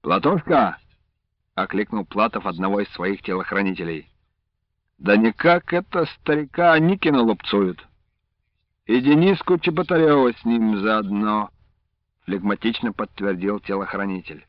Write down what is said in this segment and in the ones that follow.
«Платошка!» — окликнул Платов одного из своих телохранителей. «Да никак это старика Аникина лупцуют. И Дениску Чеботарева с ним заодно», — флегматично подтвердил телохранитель.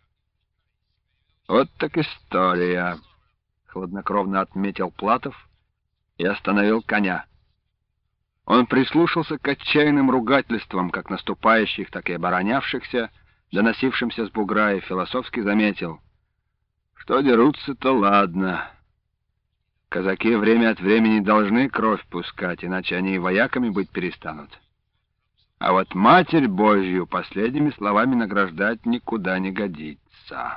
«Вот так история», — хладнокровно отметил Платов и остановил коня. Он прислушался к отчаянным ругательствам, как наступающих, так и оборонявшихся, доносившимся с бугра, и философски заметил: что дерутся-то ладно. Казаки время от времени должны кровь пускать, иначе они и вояками быть перестанут. А вот Матерь Божью последними словами награждать никуда не годится.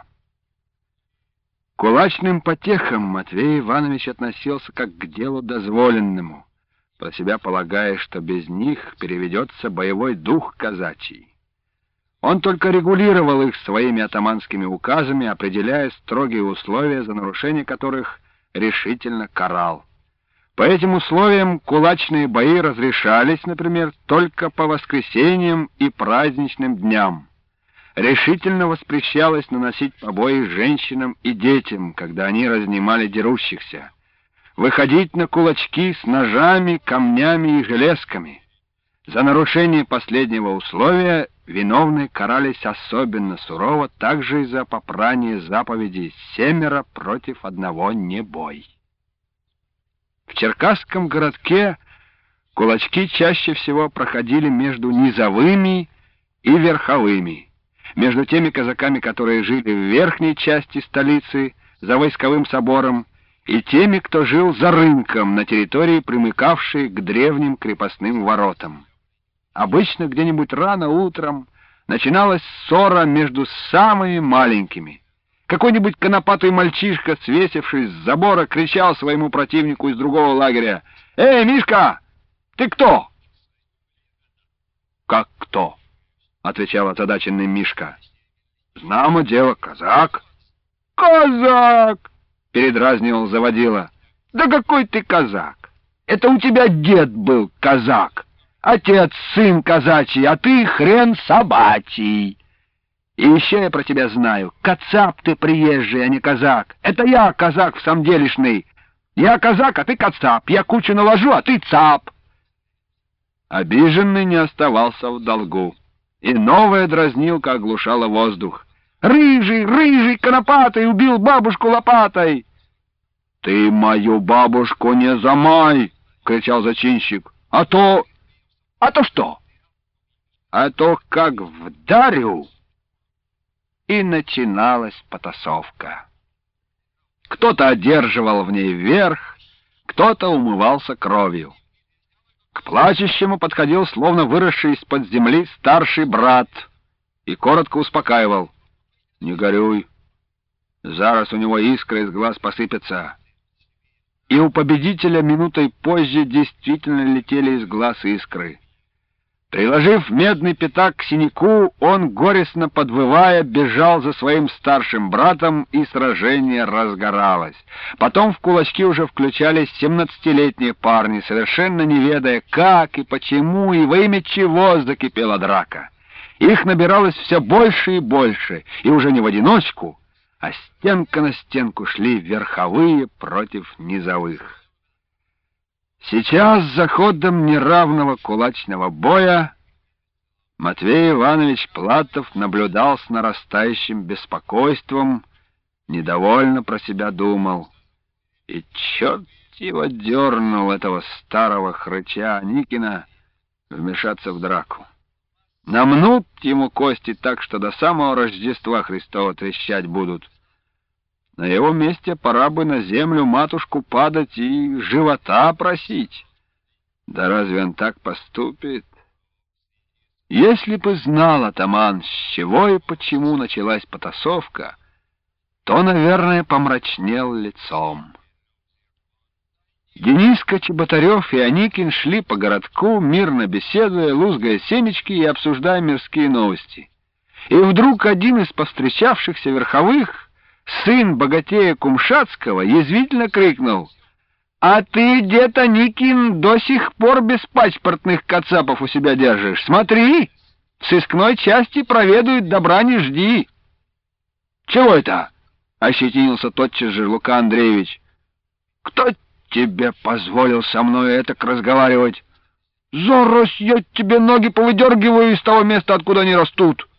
К кулачным потехам Матвей Иванович относился как к делу дозволенному, про себя полагая, что без них переведется боевой дух казачий. Он только регулировал их своими атаманскими указами, определяя строгие условия, за нарушение которых решительно карал. По этим условиям кулачные бои разрешались, например, только по воскресеньям и праздничным дням. Решительно воспрещалось наносить побои женщинам и детям, когда они разнимали дерущихся, выходить на кулачки с ножами, камнями и железками. За нарушение последнего условия виновные карались особенно сурово, также и за попрание заповеди 7 против 1 не бой. В черкасском городке кулачки чаще всего проходили между низовыми и верховыми, между теми казаками, которые жили в верхней части столицы, за войсковым собором, и теми, кто жил за рынком на территории, примыкавшей к древним крепостным воротам. Обычно где-нибудь рано утром начиналась ссора между самыми маленькими. Какой-нибудь конопатый мальчишка, свесившись с забора, кричал своему противнику из другого лагеря: «Эй, Мишка, ты кто?» «Как кто?» — отвечал озадаченный Мишка. «Знамо дело, казак». «Казак!» — передразнивал заводила. «Да какой ты казак? Это у тебя дед был казак. Отец, сын казачий, а ты хрен собачий. И еще я про тебя знаю. Кацап ты приезжий, а не казак. Это я казак в самом делешный. Я казак, а ты кацап. Я кучу наложу, а ты цап». Обиженный не оставался в долгу. И новая дразнилка оглушала воздух. «Рыжий, рыжий, конопатый, убил бабушку лопатой!» «Ты мою бабушку не замай!» — кричал зачинщик. «А то что? А то как вдарю!» И начиналась потасовка. Кто-то одерживал в ней верх, кто-то умывался кровью. К плачущему подходил, словно выросший из-под земли, старший брат и коротко успокаивал: «Не горюй, зараз у него искры из глаз посыпятся». И у победителя минутой позже действительно летели из глаз искры. Приложив медный пятак к синяку, он, горестно подвывая, бежал за своим старшим братом, и сражение разгоралось. Потом в кулачки уже включались 17-летние парни, совершенно не ведая, как и почему и во имя чего закипела драка. Их набиралось все больше и больше, и уже не в одиночку, а стенка на стенку шли верховые против низовых. Сейчас за ходом неравного кулачного боя Матвей Иванович Платов наблюдал с нарастающим беспокойством, недовольно про себя думал: и черт его дернул, этого старого хрыча Аникина, вмешаться в драку. Намнут ему кости так, что до самого Рождества Христова трещать будут. На его месте пора бы на землю матушку падать и живота просить. Да разве он так поступит? Если бы знал атаман, с чего и почему началась потасовка, то, наверное, помрачнел лицом. Дениска, Чеботарев и Аникин шли по городку, мирно беседуя, лузгая семечки и обсуждая мирские новости. И вдруг один из повстречавшихся верховых, сын богатея Кумшатского, язвительно крикнул: «А ты, дед Аникин, до сих пор беспаспортных кацапов у себя держишь. Смотри, в сыскной части проведают, добра не жди». Чего это?» — ощетинился тотчас же Лука Андреевич. «Кто тебе позволил со мной этак разговаривать? Зараз я тебе ноги повыдергиваю из того места, откуда они растут!»